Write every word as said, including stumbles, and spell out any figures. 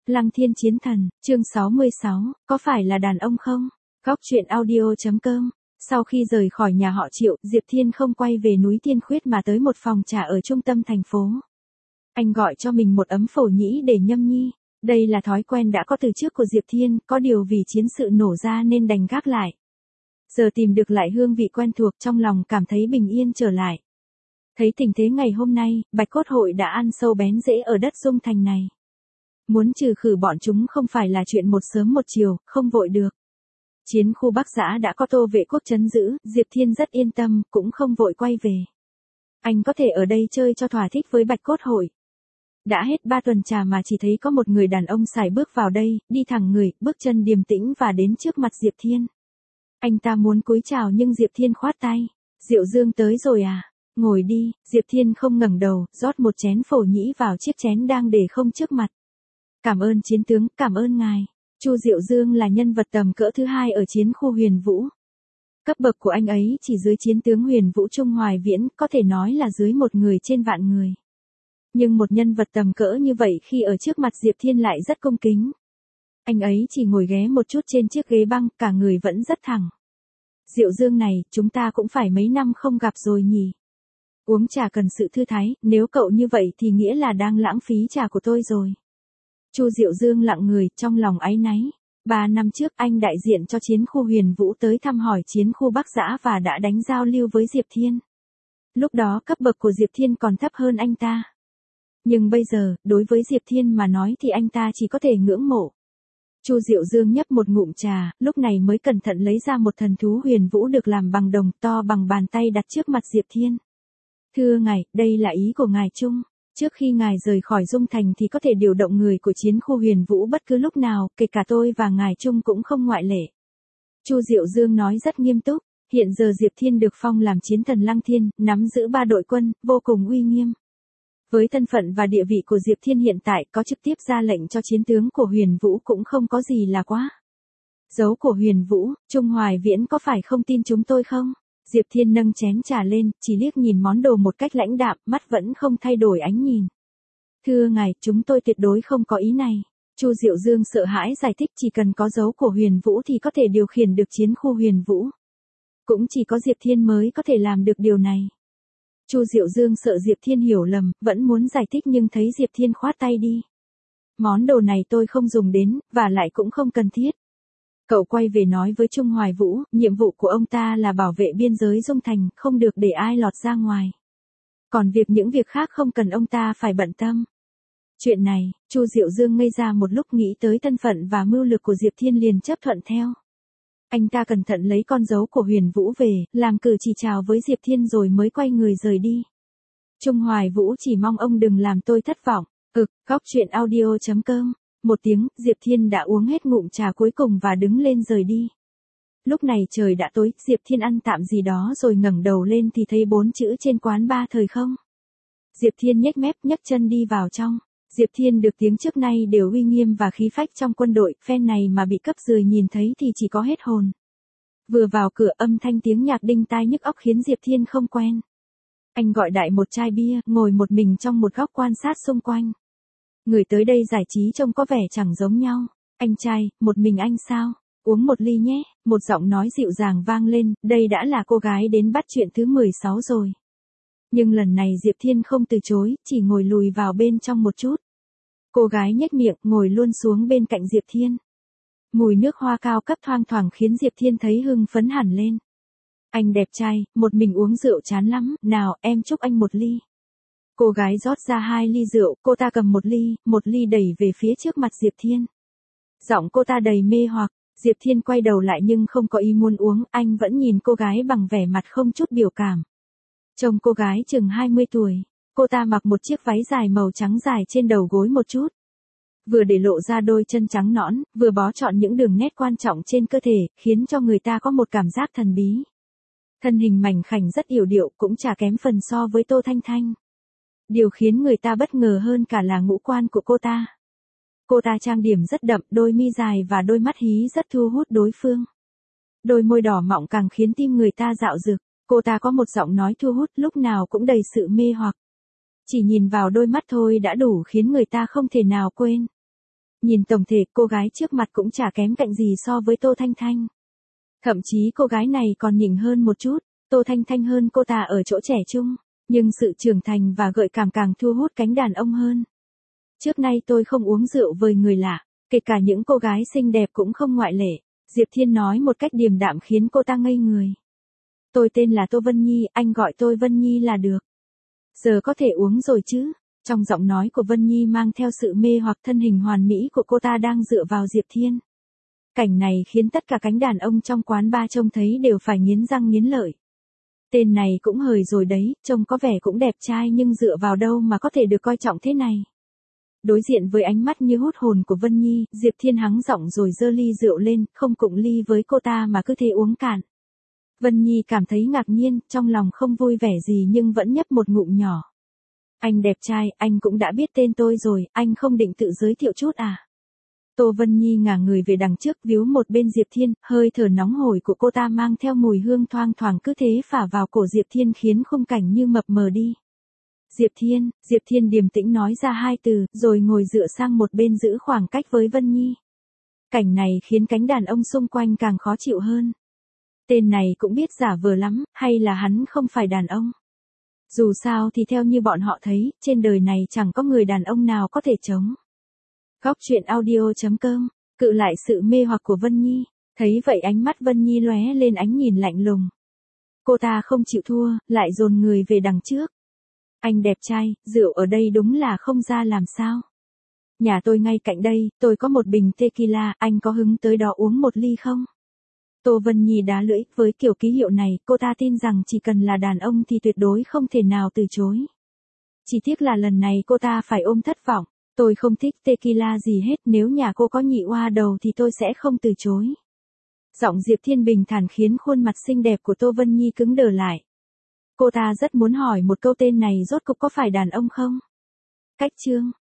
Lăng Thiên Chiến Thần, chương sáu mươi sáu, có phải là đàn ông không? Góc truyện audio.com. Sau khi rời khỏi nhà họ Triệu, Diệp Thiên không quay về núi Tiên Khuyết mà tới một phòng trà ở trung tâm thành phố. Anh gọi cho mình một ấm phổ nhĩ để nhâm nhi. Đây là thói quen đã có từ trước của Diệp Thiên, có điều vì chiến sự nổ ra nên đành gác lại. Giờ tìm được lại hương vị quen thuộc, trong lòng cảm thấy bình yên trở lại. Thấy tình thế ngày hôm nay, Bạch Cốt Hội đã ăn sâu bén rễ ở đất Dung Thành này. Muốn trừ khử bọn chúng không phải là chuyện một sớm một chiều, không vội được. Chiến khu Bắc Giã đã có Tô Vệ Quốc trấn giữ, Diệp Thiên rất yên tâm, cũng không vội quay về. Anh có thể ở đây chơi cho thỏa thích với Bạch Cốt Hội. Đã hết ba tuần trà mà chỉ thấy có một người đàn ông sải bước vào đây, đi thẳng người, bước chân điềm tĩnh và đến trước mặt Diệp Thiên. Anh ta muốn cúi chào nhưng Diệp Thiên khoát tay. Diệu Dương tới rồi à? Ngồi đi. Diệp Thiên không ngẩng đầu, rót một chén phổ nhĩ vào chiếc chén đang để không trước mặt. Cảm ơn chiến tướng, cảm ơn ngài. Chu Diệu Dương là nhân vật tầm cỡ thứ hai ở chiến khu Huyền Vũ. Cấp bậc của anh ấy chỉ dưới chiến tướng Huyền Vũ Trung Hoài Viễn, có thể nói là dưới một người trên vạn người. Nhưng một nhân vật tầm cỡ như vậy khi ở trước mặt Diệp Thiên lại rất cung kính. Anh ấy chỉ ngồi ghé một chút trên chiếc ghế băng, cả người vẫn rất thẳng. Diệu Dương này, chúng ta cũng phải mấy năm không gặp rồi nhỉ. Uống trà cần sự thư thái, nếu cậu như vậy thì nghĩa là đang lãng phí trà của tôi rồi. Chu Diệu Dương lặng người, trong lòng áy náy. Ba năm trước anh đại diện cho chiến khu Huyền Vũ tới thăm hỏi chiến khu Bắc Giã và đã đánh giao lưu với Diệp Thiên. Lúc đó cấp bậc của Diệp Thiên còn thấp hơn anh ta. Nhưng bây giờ, đối với Diệp Thiên mà nói thì anh ta chỉ có thể ngưỡng mộ. Chu Diệu Dương nhấp một ngụm trà, lúc này mới cẩn thận lấy ra một thần thú Huyền Vũ được làm bằng đồng, to bằng bàn tay đặt trước mặt Diệp Thiên. Thưa ngài, đây là ý của ngài Trung. Trước khi ngài rời khỏi Dung Thành thì có thể điều động người của chiến khu Huyền Vũ bất cứ lúc nào, kể cả tôi và ngài Trung cũng không ngoại lệ. Chu Diệu Dương nói rất nghiêm túc. Hiện giờ Diệp Thiên được phong làm chiến thần Lăng Thiên, nắm giữ ba đội quân, vô cùng uy nghiêm. Với thân phận và địa vị của Diệp Thiên hiện tại, có trực tiếp ra lệnh cho chiến tướng của Huyền Vũ cũng không có gì là quá. Dấu của Huyền Vũ, Trung Hoài Viễn có phải không tin chúng tôi không? Diệp Thiên nâng chén trà lên, chỉ liếc nhìn món đồ một cách lãnh đạm, mắt vẫn không thay đổi ánh nhìn. Thưa ngài, chúng tôi tuyệt đối không có ý này. Chu Diệu Dương sợ hãi giải thích, chỉ cần có dấu của Huyền Vũ thì có thể điều khiển được chiến khu Huyền Vũ. Cũng chỉ có Diệp Thiên mới có thể làm được điều này. Chu Diệu Dương sợ Diệp Thiên hiểu lầm, vẫn muốn giải thích nhưng thấy Diệp Thiên khoát tay đi. Món đồ này tôi không dùng đến, và lại cũng không cần thiết. Cậu quay về nói với Trung Hoài Vũ, nhiệm vụ của ông ta là bảo vệ biên giới Dung Thành, không được để ai lọt ra ngoài. Còn việc những việc khác không cần ông ta phải bận tâm. Chuyện này, Chu Diệu Dương ngây ra một lúc, nghĩ tới thân phận và mưu lược của Diệp Thiên liền chấp thuận theo. Anh ta cẩn thận lấy con dấu của Huyền Vũ về, làm cử chỉ chào với Diệp Thiên rồi mới quay người rời đi. Trung Hoài Vũ chỉ mong ông đừng làm tôi thất vọng. Ực, góc truyện audio.com. Một tiếng, Diệp Thiên đã uống hết ngụm trà cuối cùng và đứng lên rời đi. Lúc này trời đã tối, Diệp Thiên ăn tạm gì đó rồi ngẩng đầu lên thì thấy bốn chữ trên quán ba thời không. Diệp Thiên nhếch mép nhấc chân đi vào trong. Diệp Thiên được tiếng trước nay đều uy nghiêm và khí phách trong quân đội, phen này mà bị cấp dưới nhìn thấy thì chỉ có hết hồn. Vừa vào cửa, âm thanh tiếng nhạc đinh tai nhức óc khiến Diệp Thiên không quen. Anh gọi đại một chai bia, ngồi một mình trong một góc quan sát xung quanh. Người tới đây giải trí trông có vẻ chẳng giống nhau. Anh trai, một mình anh sao? Uống một ly nhé. Một giọng nói dịu dàng vang lên, đây đã là cô gái đến bắt chuyện thứ mười sáu rồi. Nhưng lần này Diệp Thiên không từ chối, chỉ ngồi lùi vào bên trong một chút. Cô gái nhếch miệng, ngồi luôn xuống bên cạnh Diệp Thiên. Mùi nước hoa cao cấp thoang thoảng khiến Diệp Thiên thấy hưng phấn hẳn lên. Anh đẹp trai, một mình uống rượu chán lắm, nào, em chúc anh một ly. Cô gái rót ra hai ly rượu, cô ta cầm một ly, một ly đẩy về phía trước mặt Diệp Thiên. Giọng cô ta đầy mê hoặc, Diệp Thiên quay đầu lại nhưng không có ý muốn uống, anh vẫn nhìn cô gái bằng vẻ mặt không chút biểu cảm. Trông cô gái chừng hai mươi tuổi, cô ta mặc một chiếc váy dài màu trắng dài trên đầu gối một chút. Vừa để lộ ra đôi chân trắng nõn, vừa bó trọn những đường nét quan trọng trên cơ thể, khiến cho người ta có một cảm giác thần bí. Thân hình mảnh khảnh rất yểu điệu, cũng chả kém phần so với Tô Thanh Thanh. Điều khiến người ta bất ngờ hơn cả là ngũ quan của cô ta. Cô ta trang điểm rất đậm, đôi mi dài và đôi mắt hí rất thu hút đối phương. Đôi môi đỏ mọng càng khiến tim người ta dạo dực. Cô ta có một giọng nói thu hút, lúc nào cũng đầy sự mê hoặc. Chỉ nhìn vào đôi mắt thôi đã đủ khiến người ta không thể nào quên. Nhìn tổng thể cô gái trước mặt cũng chả kém cạnh gì so với Tô Thanh Thanh. Thậm chí cô gái này còn nhỉnh hơn một chút, Tô Thanh Thanh hơn cô ta ở chỗ trẻ trung, nhưng sự trưởng thành và gợi cảm càng thu hút cánh đàn ông hơn. Trước nay tôi không uống rượu với người lạ, kể cả những cô gái xinh đẹp cũng không ngoại lệ, Diệp Thiên nói một cách điềm đạm khiến cô ta ngây người. Tôi tên là Tô Vân Nhi, anh gọi tôi Vân Nhi là được. Giờ có thể uống rồi chứ? Trong giọng nói của Vân Nhi mang theo sự mê hoặc thân hình hoàn mỹ của cô ta đang dựa vào Diệp Thiên. Cảnh này khiến tất cả cánh đàn ông trong quán bar trông thấy đều phải nghiến răng nghiến lợi. Tên này cũng hời rồi đấy, trông có vẻ cũng đẹp trai nhưng dựa vào đâu mà có thể được coi trọng thế này. Đối diện với ánh mắt như hút hồn của Vân Nhi, Diệp Thiên hắng giọng rồi giơ ly rượu lên, không cụng ly với cô ta mà cứ thế uống cạn. Vân Nhi cảm thấy ngạc nhiên, trong lòng không vui vẻ gì nhưng vẫn nhấp một ngụm nhỏ. Anh đẹp trai, anh cũng đã biết tên tôi rồi, anh không định tự giới thiệu chút à? Tô Vân Nhi ngả người về đằng trước víu một bên Diệp Thiên, hơi thở nóng hổi của cô ta mang theo mùi hương thoang thoảng cứ thế phả vào cổ Diệp Thiên khiến khung cảnh như mập mờ đi. Diệp Thiên, Diệp Thiên điềm tĩnh nói ra hai từ, rồi ngồi dựa sang một bên giữ khoảng cách với Vân Nhi. Cảnh này khiến cánh đàn ông xung quanh càng khó chịu hơn. Tên này cũng biết giả vờ lắm, hay là hắn không phải đàn ông? Dù sao thì theo như bọn họ thấy, trên đời này chẳng có người đàn ông nào có thể chống. Góc truyện audio chấm com, cự lại sự mê hoặc của Vân Nhi, thấy vậy ánh mắt Vân Nhi lóe lên ánh nhìn lạnh lùng. Cô ta không chịu thua, lại dồn người về đằng trước. Anh đẹp trai, rượu ở đây đúng là không ra làm sao. Nhà tôi ngay cạnh đây, tôi có một bình tequila, anh có hứng tới đó uống một ly không? Tô Vân Nhi đá lưỡi, với kiểu ký hiệu này, cô ta tin rằng chỉ cần là đàn ông thì tuyệt đối không thể nào từ chối. Chỉ tiếc là lần này cô ta phải ôm thất vọng, tôi không thích tequila gì hết, nếu nhà cô có nhị oa đầu thì tôi sẽ không từ chối. Giọng Diệp Thiên bình thản khiến khuôn mặt xinh đẹp của Tô Vân Nhi cứng đờ lại. Cô ta rất muốn hỏi một câu tên này rốt cục có phải đàn ông không? Cách chương